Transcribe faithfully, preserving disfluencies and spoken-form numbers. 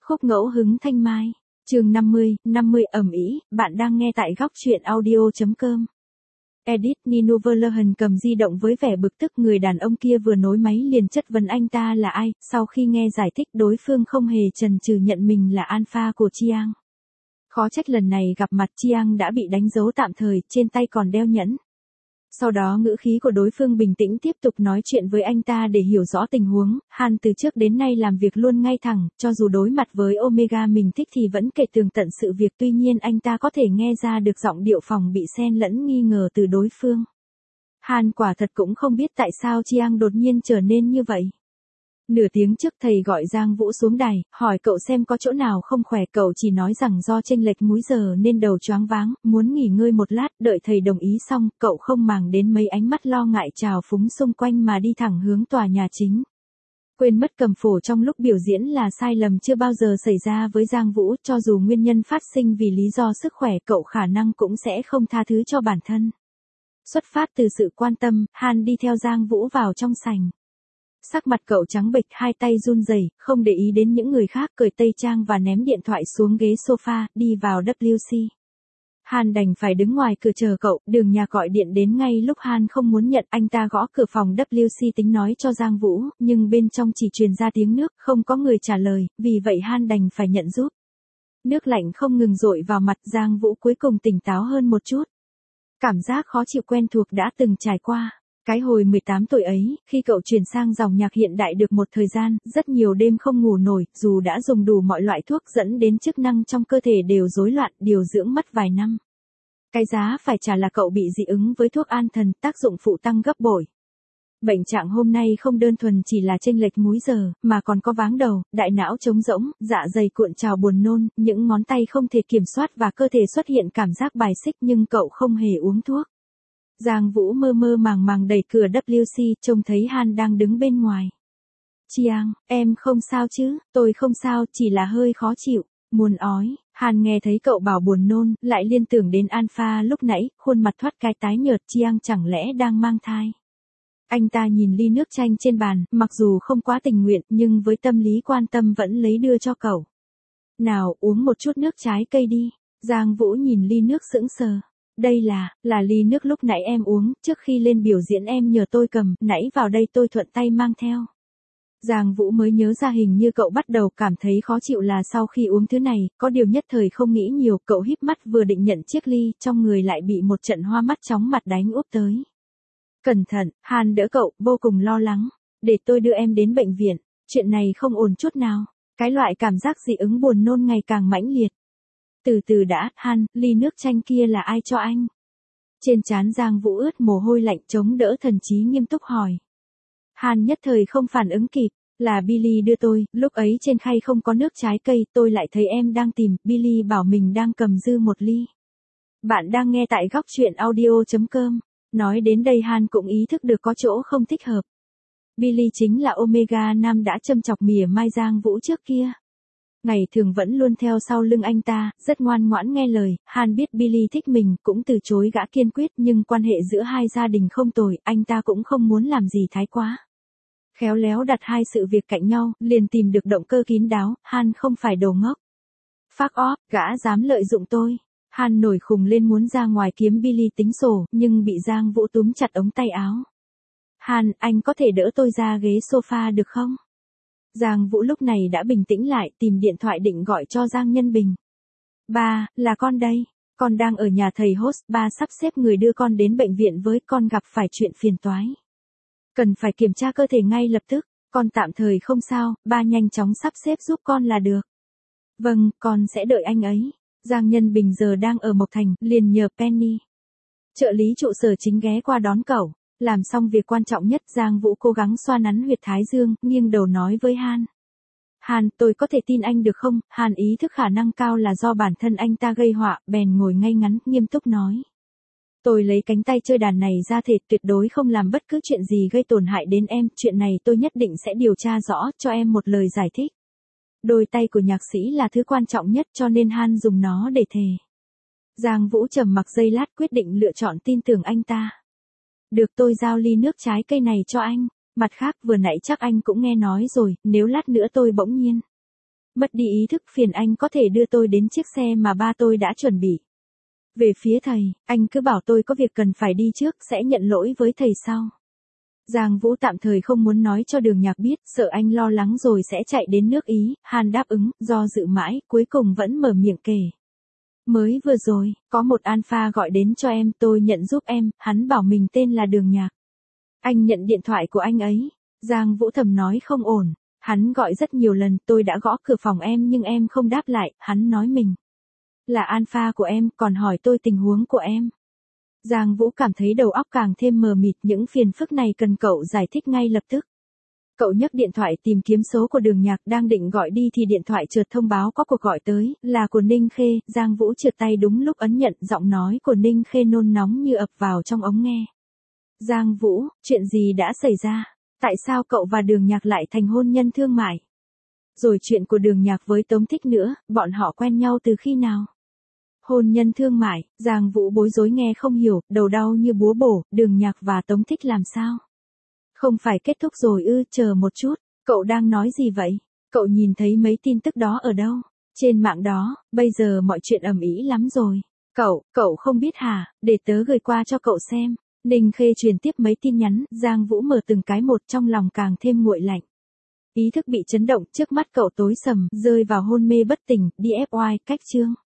Khúc ngẫu hứng thanh mai. Chương năm mươi, năm mươi ầm ĩ, bạn đang nghe tại góc truyện audio chấm com. Edit Nino Verlaine cầm di động với vẻ bực tức, người đàn ông kia vừa nối máy liền chất vấn anh ta là ai, sau khi nghe giải thích đối phương không hề chần chừ nhận mình là alpha của Chiang. Khó trách lần này gặp mặt Chiang đã bị đánh dấu tạm thời, trên tay còn đeo nhẫn. Sau đó ngữ khí của đối phương bình tĩnh tiếp tục nói chuyện với anh ta để hiểu rõ tình huống. Han từ trước đến nay làm việc luôn ngay thẳng, cho dù đối mặt với Omega mình thích thì vẫn kể tường tận sự việc, tuy nhiên anh ta có thể nghe ra được giọng điệu phòng bị xen lẫn nghi ngờ từ đối phương. Han quả thật cũng không biết tại sao Chiang đột nhiên trở nên như vậy. Nửa tiếng trước thầy gọi Giang Vũ xuống đài, hỏi cậu xem có chỗ nào không khỏe, cậu chỉ nói rằng do chênh lệch múi giờ nên đầu choáng váng, muốn nghỉ ngơi một lát, đợi thầy đồng ý xong, cậu không màng đến mấy ánh mắt lo ngại trào phúng xung quanh mà đi thẳng hướng tòa nhà chính. Quên mất cầm phổ trong lúc biểu diễn là sai lầm chưa bao giờ xảy ra với Giang Vũ, cho dù nguyên nhân phát sinh vì lý do sức khỏe, cậu khả năng cũng sẽ không tha thứ cho bản thân. Xuất phát từ sự quan tâm, Han đi theo Giang Vũ vào trong sảnh. Sắc mặt cậu trắng bệch, hai tay run rẩy, không để ý đến những người khác, cởi tây trang và ném điện thoại xuống ghế sofa, đi vào W C. Han đành phải đứng ngoài cửa chờ cậu, Đường Nhà gọi điện đến ngay lúc Han không muốn nhận, anh ta gõ cửa phòng W C tính nói cho Giang Vũ, nhưng bên trong chỉ truyền ra tiếng nước, không có người trả lời, vì vậy Han đành phải nhận giúp. Nước lạnh không ngừng dội vào mặt, Giang Vũ cuối cùng tỉnh táo hơn một chút. Cảm giác khó chịu quen thuộc đã từng trải qua. Cái hồi mười tám tuổi ấy, khi cậu chuyển sang dòng nhạc hiện đại được một thời gian, rất nhiều đêm không ngủ nổi, dù đã dùng đủ mọi loại thuốc dẫn đến chức năng trong cơ thể đều rối loạn, điều dưỡng mất vài năm. Cái giá phải trả là cậu bị dị ứng với thuốc an thần, tác dụng phụ tăng gấp bội. Bệnh trạng hôm nay không đơn thuần chỉ là chênh lệch múi giờ, mà còn có váng đầu, đại não trống rỗng, dạ dày cuộn trào buồn nôn, những ngón tay không thể kiểm soát và cơ thể xuất hiện cảm giác bài xích, nhưng cậu không hề uống thuốc. Giang Vũ mơ mơ màng màng đẩy cửa W C, trông thấy Han đang đứng bên ngoài. Chiang, em không sao chứ? Tôi không sao, chỉ là hơi khó chịu, muốn ói. Han nghe thấy cậu bảo buồn nôn, lại liên tưởng đến Alpha lúc nãy, khuôn mặt thoát cái tái nhợt. Chiang chẳng lẽ đang mang thai? Anh ta nhìn ly nước chanh trên bàn, mặc dù không quá tình nguyện, nhưng với tâm lý quan tâm vẫn lấy đưa cho cậu. Nào, uống một chút nước trái cây đi. Giang Vũ nhìn ly nước sững sờ. Đây là, là ly nước lúc nãy em uống, trước khi lên biểu diễn em nhờ tôi cầm, nãy vào đây tôi thuận tay mang theo. Giang Vũ mới nhớ ra hình như cậu bắt đầu cảm thấy khó chịu là sau khi uống thứ này, có điều nhất thời không nghĩ nhiều, cậu híp mắt vừa định nhận chiếc ly, trong người lại bị một trận hoa mắt chóng mặt đánh úp tới. Cẩn thận, Han đỡ cậu, vô cùng lo lắng. Để tôi đưa em đến bệnh viện, chuyện này không ổn chút nào. Cái loại cảm giác dị ứng buồn nôn ngày càng mãnh liệt. Từ từ đã, Han, ly nước chanh kia là ai cho anh? Trên trán Giang Vũ ướt mồ hôi lạnh, chống đỡ thần trí nghiêm túc hỏi. Han nhất thời không phản ứng kịp, là Billy đưa tôi, lúc ấy trên khay không có nước trái cây, tôi lại thấy em đang tìm, Billy bảo mình đang cầm dư một ly. Bạn đang nghe tại góc truyện audio chấm com, nói đến đây Han cũng ý thức được có chỗ không thích hợp. Billy chính là Omega Nam đã châm chọc mỉa mai Giang Vũ trước kia. Ngày thường vẫn luôn theo sau lưng anh ta, rất ngoan ngoãn nghe lời. Han biết Billy thích mình, cũng từ chối gã kiên quyết, nhưng quan hệ giữa hai gia đình không tồi, anh ta cũng không muốn làm gì thái quá. Khéo léo đặt hai sự việc cạnh nhau, liền tìm được động cơ kín đáo. Han không phải đồ ngốc. Fuck off, gã dám lợi dụng tôi. Han nổi khùng lên muốn ra ngoài kiếm Billy tính sổ, nhưng bị Giang Vũ túm chặt ống tay áo. Han, anh có thể đỡ tôi ra ghế sofa được không? Giang Vũ lúc này đã bình tĩnh lại, tìm điện thoại định gọi cho Giang Nhân Bình. Ba, là con đây. Con đang ở nhà thầy host, ba sắp xếp người đưa con đến bệnh viện với, con gặp phải chuyện phiền toái. Cần phải kiểm tra cơ thể ngay lập tức, con tạm thời không sao, ba nhanh chóng sắp xếp giúp con là được. Vâng, con sẽ đợi anh ấy. Giang Nhân Bình giờ đang ở Mộc Thành, liền nhờ Penny, trợ lý trụ sở chính ghé qua đón cậu. Làm xong việc quan trọng nhất, Giang Vũ cố gắng xoa nắn huyệt thái dương, nghiêng đầu nói với Han. Han, tôi có thể tin anh được không? Han ý thức khả năng cao là do bản thân anh ta gây họa, bèn ngồi ngay ngắn, nghiêm túc nói. Tôi lấy cánh tay chơi đàn này ra thể, tuyệt đối không làm bất cứ chuyện gì gây tổn hại đến em, chuyện này tôi nhất định sẽ điều tra rõ, cho em một lời giải thích. Đôi tay của nhạc sĩ là thứ quan trọng nhất, cho nên Han dùng nó để thề. Giang Vũ trầm mặc giây lát, quyết định lựa chọn tin tưởng anh ta. Được, tôi giao ly nước trái cây này cho anh. Mặt khác, vừa nãy chắc anh cũng nghe nói rồi, nếu lát nữa tôi bỗng nhiên Mất đi ý thức, phiền anh có thể đưa tôi đến chiếc xe mà ba tôi đã chuẩn bị. Về phía thầy, anh cứ bảo tôi có việc cần phải đi trước, sẽ nhận lỗi với thầy sau. Giang Vũ tạm thời không muốn nói cho Đường Nhạc biết, sợ anh lo lắng rồi sẽ chạy đến nước Ý. Hàn đáp ứng, do dự mãi, cuối cùng vẫn mở miệng kể. Mới vừa rồi, có một alpha gọi đến cho em, tôi nhận giúp em, hắn bảo mình tên là Đường Nhạc. Anh nhận điện thoại của anh ấy. Giang Vũ thầm nói không ổn. Hắn gọi rất nhiều lần, tôi đã gõ cửa phòng em nhưng em không đáp lại, hắn nói mình là alpha của em, còn hỏi tôi tình huống của em. Giang Vũ cảm thấy đầu óc càng thêm mờ mịt, những phiền phức này cần cậu giải thích ngay lập tức. Cậu nhấc điện thoại tìm kiếm số của Đường Nhạc, đang định gọi đi thì điện thoại chợt thông báo có cuộc gọi tới, là của Ninh Khê. Giang Vũ trượt tay đúng lúc ấn nhận, giọng nói của Ninh Khê nôn nóng như ập vào trong ống nghe. Giang Vũ, chuyện gì đã xảy ra? Tại sao cậu và Đường Nhạc lại thành hôn nhân thương mại? Rồi chuyện của Đường Nhạc với Tống Thích nữa, bọn họ quen nhau từ khi nào? Hôn nhân thương mại, Giang Vũ bối rối nghe không hiểu, đầu đau như búa bổ, Đường Nhạc và Tống Thích làm sao? Không phải kết thúc rồi ư? Chờ một chút, cậu đang nói gì vậy? Cậu nhìn thấy mấy tin tức đó ở đâu? Trên mạng đó, bây giờ mọi chuyện ầm ĩ lắm rồi. Cậu, cậu không biết hả? Để tớ gửi qua cho cậu xem. Ninh Khê truyền tiếp mấy tin nhắn, Giang Vũ mở từng cái một, trong lòng càng thêm nguội lạnh. Ý thức bị chấn động, trước mắt cậu tối sầm, rơi vào hôn mê bất tỉnh. đê ép i, cách chương.